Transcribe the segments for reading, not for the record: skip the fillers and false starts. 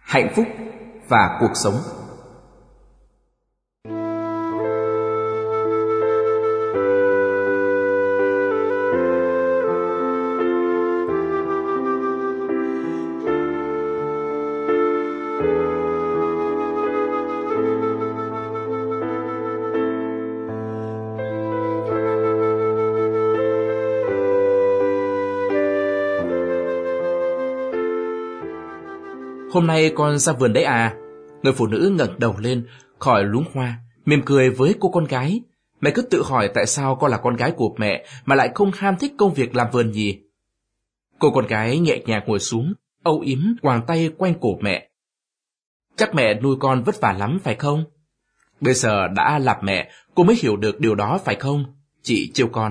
hạnh phúc và cuộc sống. Hôm nay con ra vườn đấy à? Người phụ nữ ngẩng đầu lên khỏi luống hoa, mỉm cười với cô con gái. Mẹ cứ tự hỏi tại sao con là con gái của mẹ mà lại không ham thích công việc làm vườn nhỉ? Cô con gái nhẹ nhàng ngồi xuống, âu yếm quàng tay quanh cổ mẹ. Chắc mẹ nuôi con vất vả lắm phải không? Bây giờ đã làm mẹ, cô mới hiểu được điều đó phải không? Chị trêu con.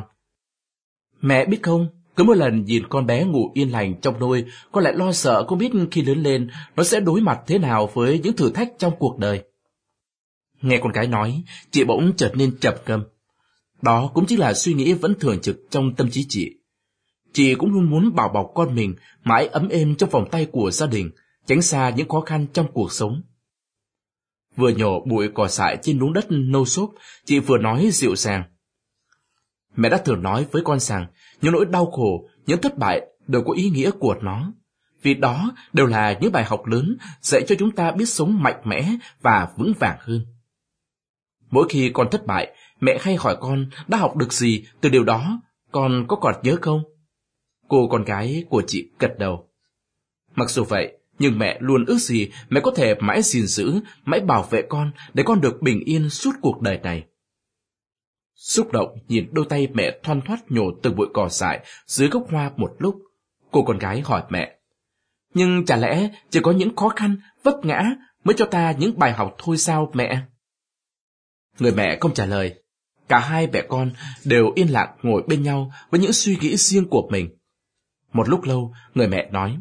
Mẹ biết không, cứ mỗi lần nhìn con bé ngủ yên lành trong nôi, con lại lo sợ không biết khi lớn lên nó sẽ đối mặt thế nào với những thử thách trong cuộc đời. Nghe con gái nói, chị bỗng trở nên trầm ngâm. Đó cũng chính là suy nghĩ vẫn thường trực trong tâm trí chị. Chị cũng luôn muốn bảo bọc con mình mãi ấm êm trong vòng tay của gia đình, tránh xa những khó khăn trong cuộc sống. Vừa nhổ bụi cỏ dại trên luống đất nâu xốp, chị vừa nói dịu dàng. Mẹ đã thường nói với con rằng những nỗi đau khổ, những thất bại đều có ý nghĩa của nó. Vì đó đều là những bài học lớn dạy cho chúng ta biết sống mạnh mẽ và vững vàng hơn. Mỗi khi con thất bại, mẹ hay hỏi con đã học được gì từ điều đó, con có còn nhớ không? Cô con gái của chị gật đầu. Mặc dù vậy, nhưng mẹ luôn ước gì mẹ có thể mãi gìn giữ, mãi bảo vệ con để con được bình yên suốt cuộc đời này. Xúc động nhìn đôi tay mẹ thoăn thoắt nhổ từng bụi cỏ dại dưới gốc hoa một lúc, cô con gái hỏi mẹ. Nhưng chả lẽ chỉ có những khó khăn, vấp ngã mới cho ta những bài học thôi sao mẹ? Người mẹ không trả lời. Cả hai mẹ con đều yên lặng ngồi bên nhau với những suy nghĩ riêng của mình. Một lúc lâu, người mẹ nói.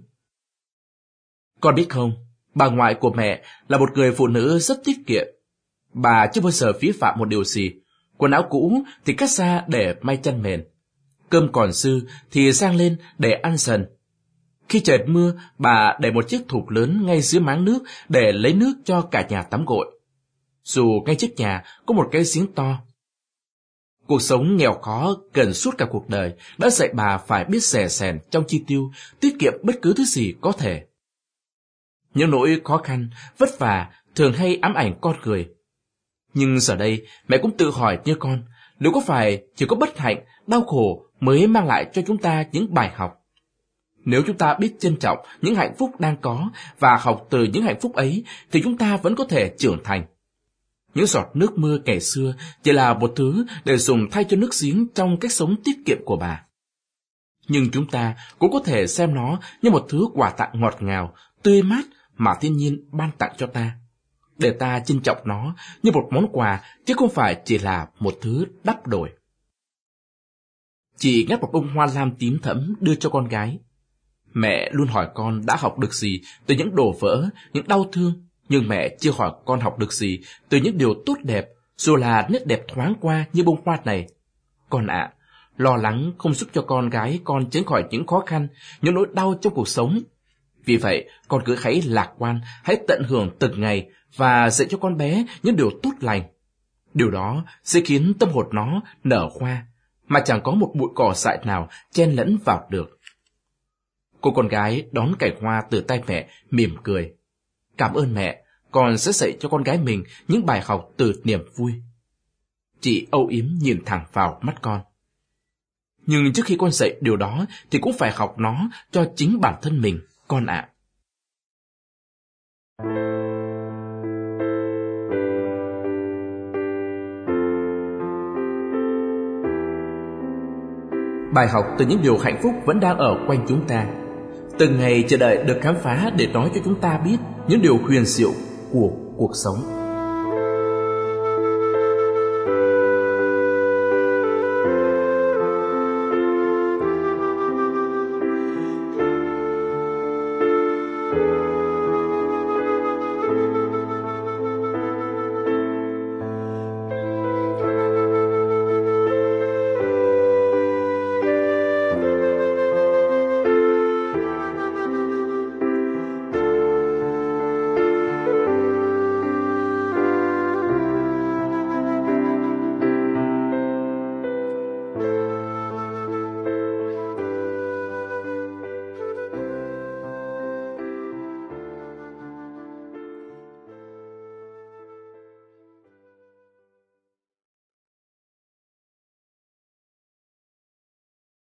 Con biết không, bà ngoại của mẹ là một người phụ nữ rất tiết kiệm. Bà chưa bao giờ phí phạm một điều gì. Quần áo cũ thì cắt ra để may chăn mền. Cơm còn dư thì rang lên để ăn dần. Khi trời mưa, bà để một chiếc thùng lớn ngay dưới máng nước để lấy nước cho cả nhà tắm gội. Dù ngay trước nhà có một cái giếng to. Cuộc sống nghèo khó gần suốt cả cuộc đời đã dạy bà phải biết dè sẻn trong chi tiêu, tiết kiệm bất cứ thứ gì có thể. Những nỗi khó khăn, vất vả thường hay ám ảnh con người. Nhưng giờ đây, mẹ cũng tự hỏi như con, liệu có phải chỉ có bất hạnh, đau khổ mới mang lại cho chúng ta những bài học? Nếu chúng ta biết trân trọng những hạnh phúc đang có và học từ những hạnh phúc ấy, thì chúng ta vẫn có thể trưởng thành. Những giọt nước mưa ngày xưa chỉ là một thứ để dùng thay cho nước giếng trong cách sống tiết kiệm của bà. Nhưng chúng ta cũng có thể xem nó như một thứ quà tặng ngọt ngào, tươi mát mà thiên nhiên ban tặng cho ta. Để ta trân trọng nó như một món quà, chứ không phải chỉ là một thứ đắp đổi. Chị ngắt một bông hoa lam tím thẫm đưa cho con gái. Mẹ luôn hỏi con đã học được gì từ những đổ vỡ, những đau thương, nhưng mẹ chưa hỏi con học được gì từ những điều tốt đẹp, dù là nét đẹp thoáng qua như bông hoa này. Con ạ, lo lắng không giúp cho con gái con tránh khỏi những khó khăn, những nỗi đau trong cuộc sống. Vì vậy, con cứ hãy lạc quan, hãy tận hưởng từng ngày và dạy cho con bé những điều tốt lành. Điều đó sẽ khiến tâm hồn nó nở hoa, mà chẳng có một bụi cỏ dại nào chen lẫn vào được. Cô con gái đón cành hoa từ tay mẹ, mỉm cười. Cảm ơn mẹ, con sẽ dạy cho con gái mình những bài học từ niềm vui. Chị âu yếm nhìn thẳng vào mắt con. Nhưng trước khi con dạy điều đó thì cũng phải học nó cho chính bản thân mình, con ạ. Bài học từ những điều hạnh phúc vẫn đang ở quanh chúng ta. Từng ngày chờ đợi được khám phá để nói cho chúng ta biết những điều huyền diệu của cuộc sống.